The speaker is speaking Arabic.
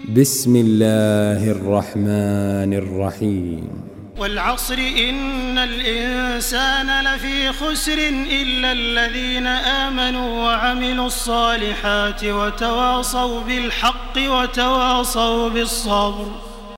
بسم الله الرحمن الرحيم والعصر إن الإنسان لفي خسر إلا الذين آمنوا وعملوا الصالحات وتواصوا بالحق وتواصوا بالصبر.